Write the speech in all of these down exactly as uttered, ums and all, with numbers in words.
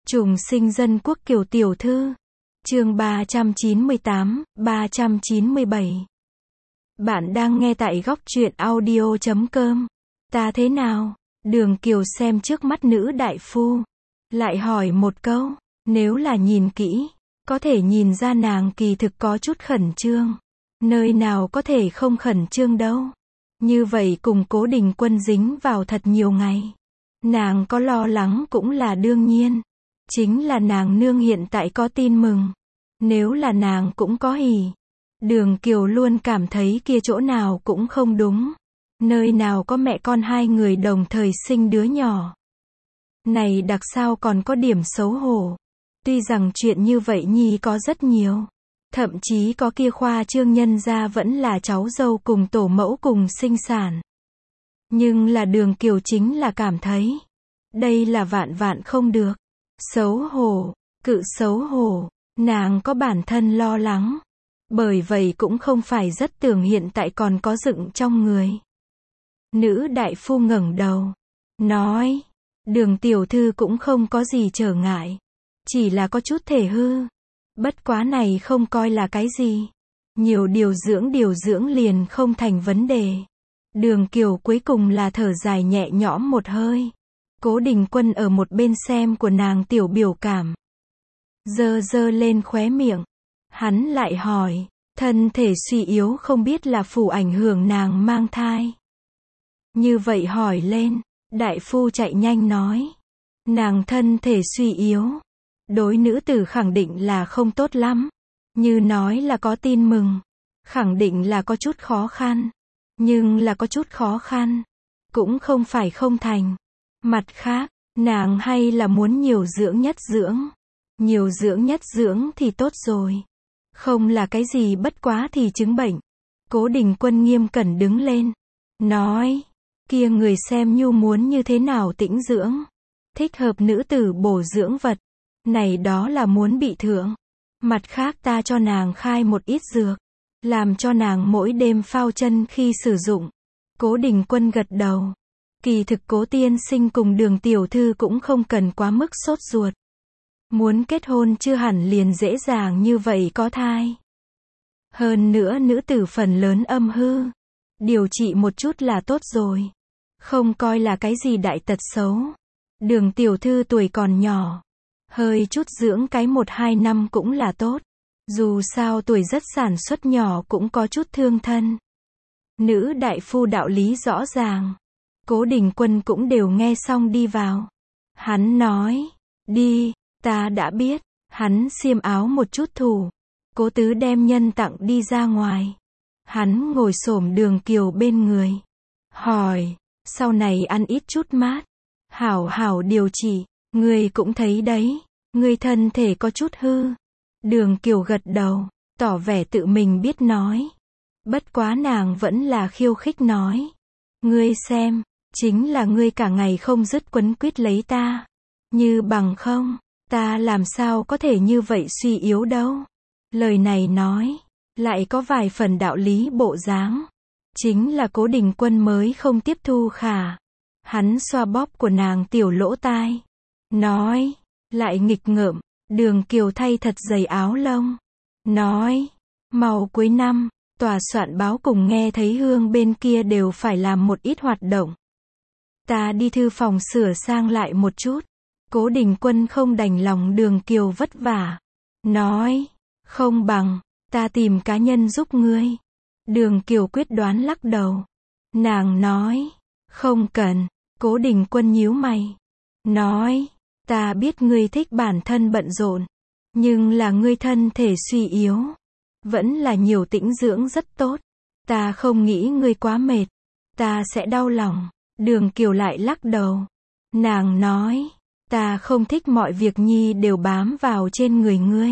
Trùng sinh dân quốc Kiều tiểu thư. Chương ba trăm chín mươi tám, ba trăm chín mươi bảy. Bạn đang nghe tại góc truyện audio chấm com. Ta thế nào? Đường Kiều xem trước mắt nữ đại phu, lại hỏi một câu, nếu là nhìn kỹ, có thể nhìn ra nàng kỳ thực có chút khẩn trương. Nơi nào có thể không khẩn trương đâu. Như vậy cùng Cố Đình Quân dính vào thật nhiều ngày. Nàng có lo lắng cũng là đương nhiên. Chính là nàng nương hiện tại có tin mừng. Nếu là nàng cũng có hỉ. Đường Kiều luôn cảm thấy kia chỗ nào cũng không đúng. Nơi nào có mẹ con hai người đồng thời sinh đứa nhỏ. Này đặc sao còn có điểm xấu hổ. Tuy rằng chuyện như vậy nhi có rất nhiều. Thậm chí có kia khoa trương nhân gia vẫn là cháu dâu cùng tổ mẫu cùng sinh sản. Nhưng là Đường Kiều chính là cảm thấy. Đây là vạn vạn không được. Xấu hổ, cự xấu hổ, nàng có bản thân lo lắng. Bởi vậy cũng không phải rất tưởng hiện tại còn có dựng trong người. Nữ đại phu ngẩng đầu, nói, Đường tiểu thư cũng không có gì trở ngại. Chỉ là có chút thể hư. Bất quá này không coi là cái gì. Nhiều điều dưỡng điều dưỡng liền không thành vấn đề. Đường Kiều cuối cùng là thở dài nhẹ nhõm một hơi. Cố Đình Quân ở một bên xem của nàng tiểu biểu cảm. Dơ dơ lên khóe miệng. Hắn lại hỏi, thân thể suy yếu không biết là phụ ảnh hưởng nàng mang thai. Như vậy hỏi lên, đại phu chạy nhanh nói. Nàng thân thể suy yếu. Đối nữ tử khẳng định là không tốt lắm. Như nói là có tin mừng. Khẳng định là có chút khó khăn. Nhưng là có chút khó khăn. Cũng không phải không thành. Mặt khác, nàng hay là muốn nhiều dưỡng nhất dưỡng. Nhiều dưỡng nhất dưỡng thì tốt rồi. Không là cái gì bất quá thì chứng bệnh. Cố Đình Quân nghiêm cẩn đứng lên. Nói, kia người xem nhu muốn như thế nào tĩnh dưỡng. Thích hợp nữ tử bổ dưỡng vật. Này đó là muốn bị thưởng. Mặt khác ta cho nàng khai một ít dược. Làm cho nàng mỗi đêm phao chân khi sử dụng. Cố Đình Quân gật đầu. Kỳ thực Cố tiên sinh cùng Đường tiểu thư cũng không cần quá mức sốt ruột. Muốn kết hôn chưa hẳn liền dễ dàng như vậy có thai. Hơn nữa nữ tử phần lớn âm hư. Điều trị một chút là tốt rồi. Không coi là cái gì đại tật xấu. Đường tiểu thư tuổi còn nhỏ. Hơi chút dưỡng cái một hai năm cũng là tốt. Dù sao tuổi rất sản xuất nhỏ cũng có chút thương thân. Nữ đại phu đạo lý rõ ràng. Cố Đình Quân cũng đều nghe xong đi vào. Hắn nói, đi, ta đã biết. Hắn xiêm áo một chút thủ. Cố tứ đem nhân tặng đi ra ngoài. Hắn ngồi xổm Đường Kiều bên người. Hỏi, sau này ăn ít chút mát. Hảo hảo điều trị. Ngươi cũng thấy đấy. Ngươi thân thể có chút hư. Đường Kiều gật đầu. Tỏ vẻ tự mình biết nói. Bất quá nàng vẫn là khiêu khích nói. Ngươi xem. Chính là ngươi cả ngày không dứt quấn quýt lấy ta. Như bằng không. Ta làm sao có thể như vậy suy yếu đâu. Lời này nói. Lại có vài phần đạo lý bộ dáng. Chính là Cố Đình Quân mới không tiếp thu khả. Hắn xoa bóp của nàng tiểu lỗ tai. Nói. Lại nghịch ngợm. Đường Kiều thay thật dày áo lông. Nói. Màu cuối năm. Tòa soạn báo cùng nghe thấy hương bên kia đều phải làm một ít hoạt động. Ta đi thư phòng sửa sang lại một chút. Cố Đình Quân không đành lòng Đường Kiều vất vả. Nói. Không bằng. Ta tìm cá nhân giúp ngươi. Đường Kiều quyết đoán lắc đầu. Nàng nói. Không cần. Cố Đình Quân nhíu mày. Nói. Ta biết ngươi thích bản thân bận rộn. Nhưng là ngươi thân thể suy yếu. Vẫn là nhiều tĩnh dưỡng rất tốt. Ta không nghĩ ngươi quá mệt. Ta sẽ đau lòng. Đường Kiều lại lắc đầu. Nàng nói. Ta không thích mọi việc nhi đều bám vào trên người ngươi.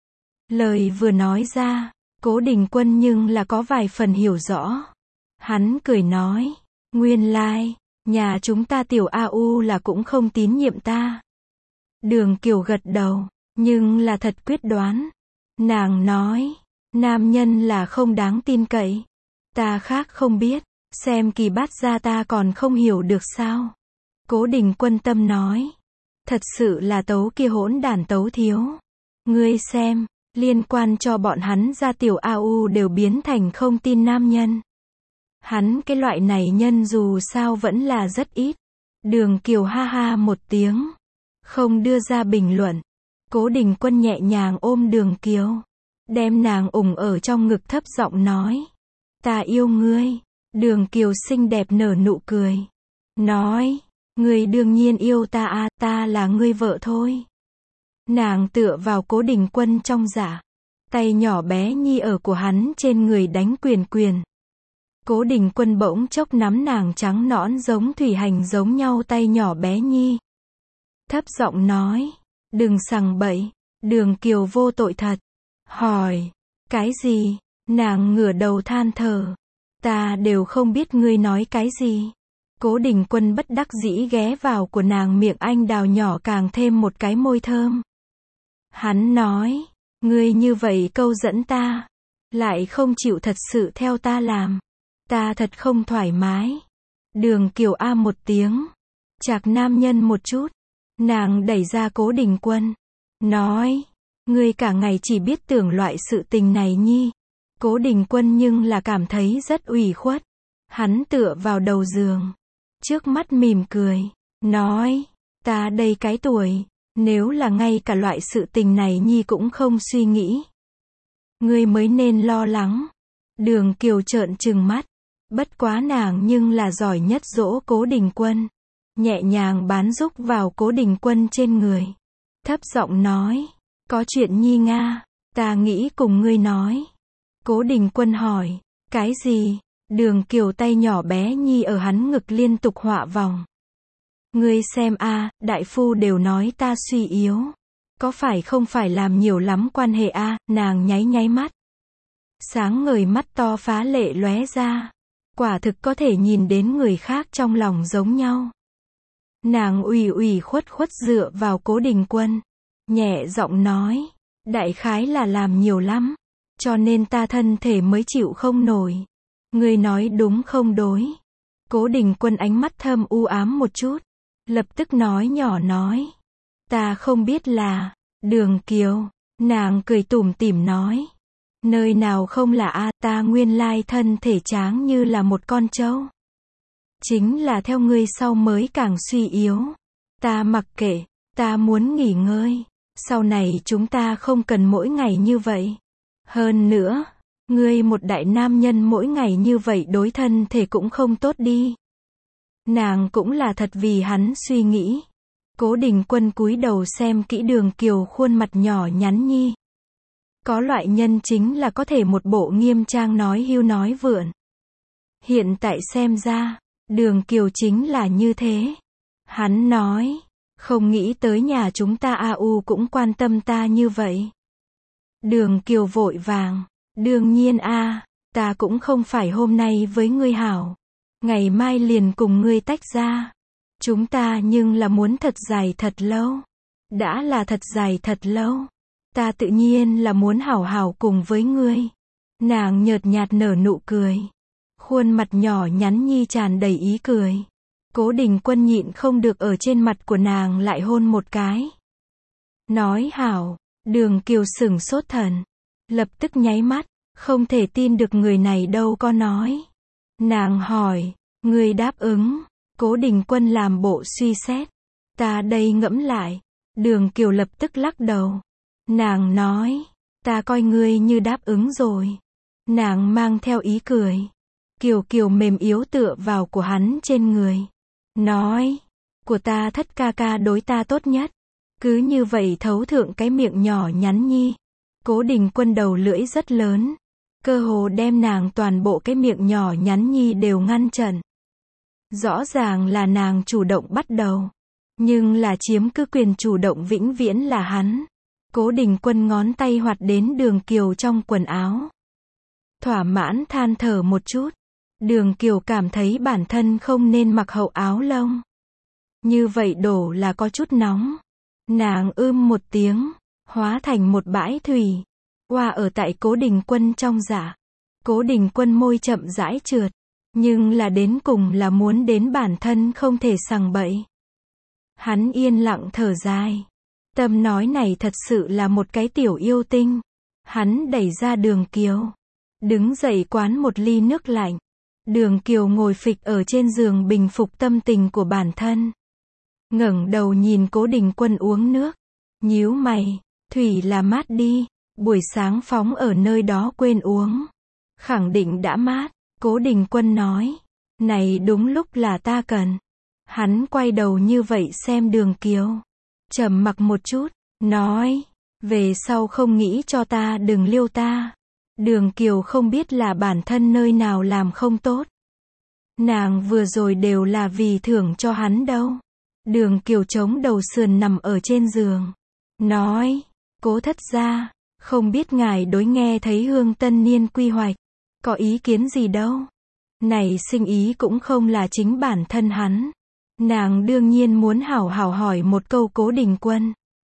Lời vừa nói ra. Cố Đình Quân nhưng là có vài phần hiểu rõ. Hắn cười nói. Nguyên lai. Nhà chúng ta tiểu A U là cũng không tín nhiệm ta. Đường Kiều gật đầu. Nhưng là thật quyết đoán. Nàng nói. Nam nhân là không đáng tin cậy. Ta khác không biết. Xem Kỳ Bát gia ta còn không hiểu được sao. Cố Đình Quân tâm nói. Thật sự là tấu kia hỗn đản tấu thiếu. Ngươi xem, liên quan cho bọn hắn ra tiểu a u đều biến thành không tin nam nhân. Hắn cái loại này nhân dù sao vẫn là rất ít. Đường Kiều ha ha một tiếng, không đưa ra bình luận. Cố Đình Quân nhẹ nhàng ôm Đường Kiều, đem nàng ủng ở trong ngực thấp giọng nói. Ta yêu ngươi. Đường Kiều xinh đẹp nở nụ cười. Nói, ngươi đương nhiên yêu ta à, ta là ngươi vợ thôi. Nàng tựa vào Cố Đình Quân trong dạ. Tay nhỏ bé nhi ở của hắn trên người đánh quyền quyền. Cố Đình Quân bỗng chốc nắm nàng trắng nõn giống thủy hành giống nhau tay nhỏ bé nhi. Thấp giọng nói, đừng sằng bậy. Đường Kiều vô tội thật. Hỏi, cái gì? Nàng ngửa đầu than thở. Ta đều không biết ngươi nói cái gì. Cố Đình Quân bất đắc dĩ ghé vào của nàng miệng anh đào nhỏ càng thêm một cái môi thơm. Hắn nói, ngươi như vậy câu dẫn ta, lại không chịu thật sự theo ta làm. Ta thật không thoải mái. Đường Kiều a một tiếng, chạc nam nhân một chút. Nàng đẩy ra Cố Đình Quân, nói, ngươi cả ngày chỉ biết tưởng loại sự tình này nhi. Cố Đình Quân nhưng là cảm thấy rất ủy khuất. Hắn tựa vào đầu giường, trước mắt mỉm cười, nói, ta đây cái tuổi, nếu là ngay cả loại sự tình này nhi cũng không suy nghĩ, ngươi mới nên lo lắng. Đường Kiều trợn trừng mắt, bất quá nàng nhưng là giỏi nhất dỗ Cố Đình Quân. Nhẹ nhàng bán rúc vào Cố Đình Quân trên người. Thấp giọng nói, có chuyện nhi nga, ta nghĩ cùng ngươi nói. Cố Đình Quân hỏi, cái gì? Đường Kiều tay nhỏ bé nhi ở hắn ngực liên tục họa vòng. Ngươi xem a, đại phu đều nói ta suy yếu. Có phải không phải làm nhiều lắm quan hệ a? Nàng nháy nháy mắt. Sáng ngời mắt to phá lệ lóe ra. Quả thực có thể nhìn đến người khác trong lòng giống nhau. Nàng ủy ủy khuất khuất dựa vào Cố Đình Quân, nhẹ giọng nói, đại khái là làm nhiều lắm, cho nên ta thân thể mới chịu không nổi. Ngươi nói đúng không đối? Cố Đình Quân ánh mắt thâm u ám một chút, lập tức nói nhỏ nói, ta không biết là. Đường Kiều, nàng cười tủm tỉm nói, nơi nào không là a, ta nguyên lai thân thể tráng như là một con trâu. Chính là theo ngươi sau mới càng suy yếu. Ta mặc kệ, ta muốn nghỉ ngơi. Sau này chúng ta không cần mỗi ngày như vậy. Hơn nữa, ngươi một đại nam nhân mỗi ngày như vậy đối thân thể cũng không tốt đi. Nàng cũng là thật vì hắn suy nghĩ. Cố Đình Quân cúi đầu xem kỹ Đường Kiều khuôn mặt nhỏ nhắn nhi. Có loại nhân chính là có thể một bộ nghiêm trang nói hưu nói vượn. Hiện tại xem ra, Đường Kiều chính là như thế. Hắn nói, không nghĩ tới nhà chúng ta a u cũng quan tâm ta như vậy. Đường Kiều vội vàng, đương nhiên a, ta cũng không phải hôm nay với ngươi hảo, ngày mai liền cùng ngươi tách ra. Chúng ta nhưng là muốn thật dài thật lâu. Đã là thật dài thật lâu, ta tự nhiên là muốn hảo hảo cùng với ngươi. Nàng nhợt nhạt nở nụ cười. Khuôn mặt nhỏ nhắn nhi tràn đầy ý cười. Cố Đình Quân nhịn không được ở trên mặt của nàng lại hôn một cái. Nói hảo. Đường Kiều sửng sốt thần, lập tức nháy mắt, không thể tin được người này đâu có nói. Nàng hỏi, ngươi đáp ứng? Cố Đình Quân làm bộ suy xét. Ta đây ngẫm lại. Đường Kiều lập tức lắc đầu. Nàng nói, ta coi ngươi như đáp ứng rồi. Nàng mang theo ý cười. Kiều Kiều mềm yếu tựa vào của hắn trên người. Nói, của ta thất ca ca đối ta tốt nhất. Cứ như vậy thấu thượng cái miệng nhỏ nhắn nhi. Cố Đình Quân đầu lưỡi rất lớn. Cơ hồ đem nàng toàn bộ cái miệng nhỏ nhắn nhi đều ngăn chặn. Rõ ràng là nàng chủ động bắt đầu. Nhưng là chiếm cứ quyền chủ động vĩnh viễn là hắn. Cố Đình Quân ngón tay hoạt đến Đường Kiều trong quần áo. Thỏa mãn than thở một chút. Đường Kiều cảm thấy bản thân không nên mặc hậu áo lông. Như vậy đổ là có chút nóng. Nàng ưm một tiếng, hóa thành một bãi thủy. Qua ở tại Cố Đình Quân trong dạ. Cố Đình Quân môi chậm rãi trượt. Nhưng là đến cùng là muốn đến bản thân không thể sằng bậy. Hắn yên lặng thở dài. Tâm nói này thật sự là một cái tiểu yêu tinh. Hắn đẩy ra Đường Kiều. Đứng dậy quán một ly nước lạnh. Đường Kiều ngồi phịch ở trên giường bình phục tâm tình của bản thân. Ngẩng đầu nhìn Cố Đình Quân uống nước. Nhíu mày. Thủy là mát đi. Buổi sáng phóng ở nơi đó quên uống. Khẳng định đã mát. Cố Đình Quân nói. Này đúng lúc là ta cần. Hắn quay đầu như vậy xem Đường Kiều. Trầm mặc một chút. Nói. Về sau không nghĩ cho ta đừng liêu ta. Đường Kiều không biết là bản thân nơi nào làm không tốt. Nàng vừa rồi đều là vì thưởng cho hắn đâu. Đường Kiều chống đầu sườn nằm ở trên giường. Nói. Cố thất gia. Không biết ngài đối nghe thấy Hương tân niên quy hoạch. Có ý kiến gì đâu. Này sinh ý cũng không là chính bản thân hắn. Nàng đương nhiên muốn hảo hảo hỏi một câu Cố Đình Quân.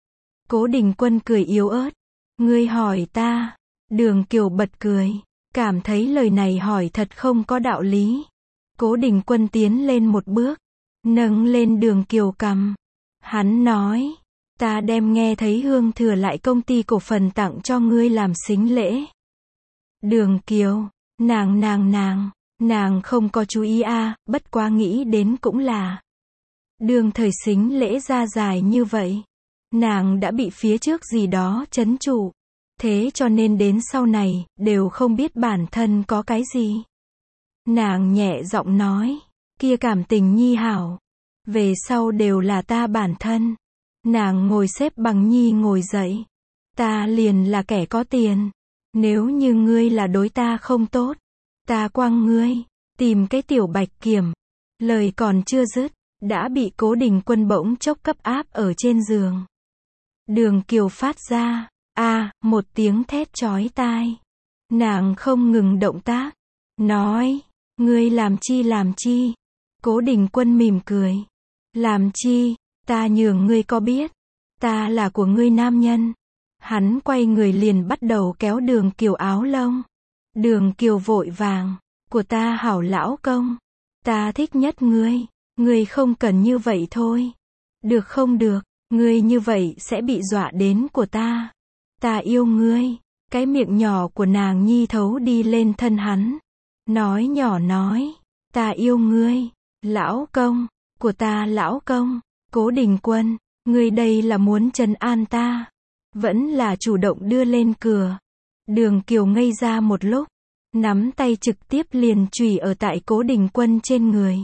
Cố Đình Quân cười yếu ớt. Ngươi hỏi ta. Đường Kiều bật cười. Cảm thấy lời này hỏi thật không có đạo lý. Cố Đình Quân tiến lên một bước. Nâng lên Đường Kiều cằm. Hắn nói. Ta đem nghe thấy Hương thừa lại công ty cổ phần tặng cho ngươi làm sính lễ. Đường Kiều. Nàng nàng nàng. Nàng không có chú ý a à, bất quá nghĩ đến cũng là. Đường thời sính lễ ra dài như vậy. Nàng đã bị phía trước gì đó trấn trụ. Thế cho nên đến sau này, đều không biết bản thân có cái gì. Nàng nhẹ giọng nói. Kia cảm tình nhi hảo. Về sau đều là ta bản thân. Nàng ngồi xếp bằng nhi ngồi dậy. Ta liền là kẻ có tiền. Nếu như ngươi là đối ta không tốt. Ta quăng ngươi. Tìm cái tiểu bạch kiểm. Lời còn chưa dứt. Đã bị Cố Đình Quân bỗng chốc cấp áp ở trên giường. Đường Kiều phát ra. A, một tiếng thét chói tai. Nàng không ngừng động tác. Nói. Ngươi làm chi làm chi. Cố Đình Quân mỉm cười. Làm chi. Ta nhường ngươi có biết. Ta là của ngươi nam nhân. Hắn quay người liền bắt đầu kéo Đường Kiều áo lông. Đường Kiều vội vàng. Của ta hảo lão công. Ta thích nhất ngươi. Ngươi không cần như vậy thôi. Được không được. Ngươi như vậy sẽ bị dọa đến của ta. Ta yêu ngươi. Cái miệng nhỏ của nàng nhi thấu đi lên thân hắn. Nói nhỏ nói. Ta yêu ngươi. Lão công. Của ta lão công. Cố Đình Quân. Ngươi đây là muốn trấn an ta. Vẫn là chủ động đưa lên cửa. Đường Kiều ngây ra một lúc. Nắm tay trực tiếp liền chùy ở tại Cố Đình Quân trên người.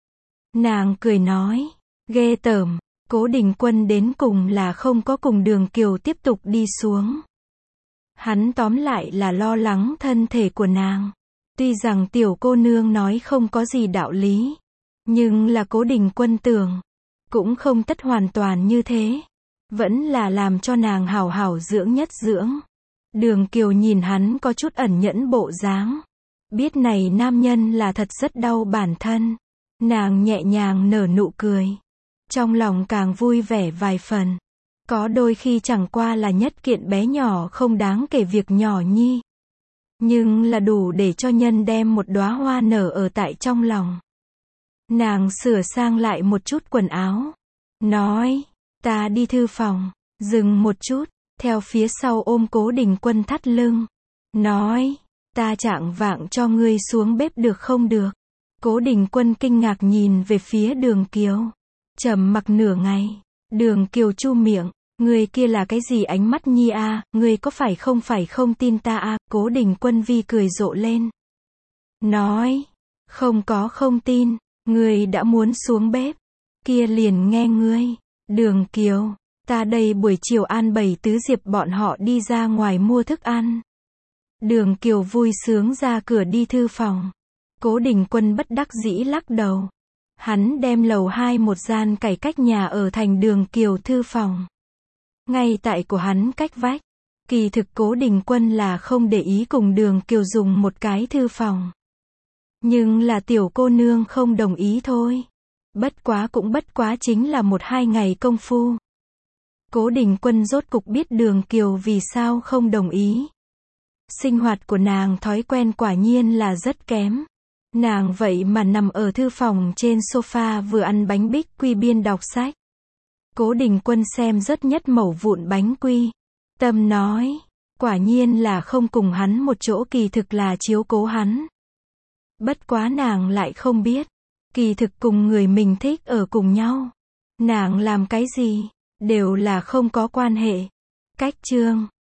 Nàng cười nói. Ghê tởm. Cố Đình Quân đến cùng là không có cùng Đường Kiều tiếp tục đi xuống. Hắn tóm lại là lo lắng thân thể của nàng. Tuy rằng tiểu cô nương nói không có gì đạo lý. Nhưng là Cố Đình Quân tưởng. Cũng không tất hoàn toàn như thế. Vẫn là làm cho nàng hảo hảo dưỡng nhất dưỡng. Đường Kiều nhìn hắn có chút ẩn nhẫn bộ dáng. Biết này nam nhân là thật rất đau bản thân. Nàng nhẹ nhàng nở nụ cười. Trong lòng càng vui vẻ vài phần. Có đôi khi chẳng qua là nhất kiện bé nhỏ không đáng kể việc nhỏ nhi. Nhưng là đủ để cho nhân đem một đóa hoa nở ở tại trong lòng. Nàng sửa sang lại một chút quần áo. Nói. Ta đi thư phòng. Dừng một chút. Theo phía sau ôm Cố Đình Quân thắt lưng. Nói. Ta chạng vạng cho ngươi xuống bếp được không được. Cố Đình Quân kinh ngạc nhìn về phía Đường Kiều. Trầm mặc nửa ngày. Đường Kiều chu miệng. Ngươi kia là cái gì ánh mắt nhi a à? Ngươi có phải không phải không tin ta a à? Cố Đình Quân vi cười rộ lên. Nói. Không có không tin. Ngươi đã muốn xuống bếp. Kia liền nghe ngươi. Đường Kiều. Ta đây buổi chiều an bày tứ diệp bọn họ đi ra ngoài mua thức ăn. Đường Kiều vui sướng ra cửa đi thư phòng. Cố Đình Quân bất đắc dĩ lắc đầu. Hắn đem lầu hai một gian cải cách nhà ở thành Đường Kiều thư phòng. Ngay tại của hắn cách vách. Kỳ thực Cố Đình Quân là không để ý cùng Đường Kiều dùng một cái thư phòng. Nhưng là tiểu cô nương không đồng ý thôi. Bất quá cũng bất quá chính là một hai ngày công phu. Cố Đình Quân rốt cục biết Đường Kiều vì sao không đồng ý. Sinh hoạt của nàng thói quen quả nhiên là rất kém. Nàng vậy mà nằm ở thư phòng trên sofa vừa ăn bánh bích quy biên đọc sách. Cố Đình Quân xem rất nhất mẩu vụn bánh quy. Tâm nói, quả nhiên là không cùng hắn một chỗ, kỳ thực là chiếu cố hắn. Bất quá nàng lại không biết, kỳ thực cùng người mình thích ở cùng nhau. Nàng làm cái gì, đều là không có quan hệ. Cách chương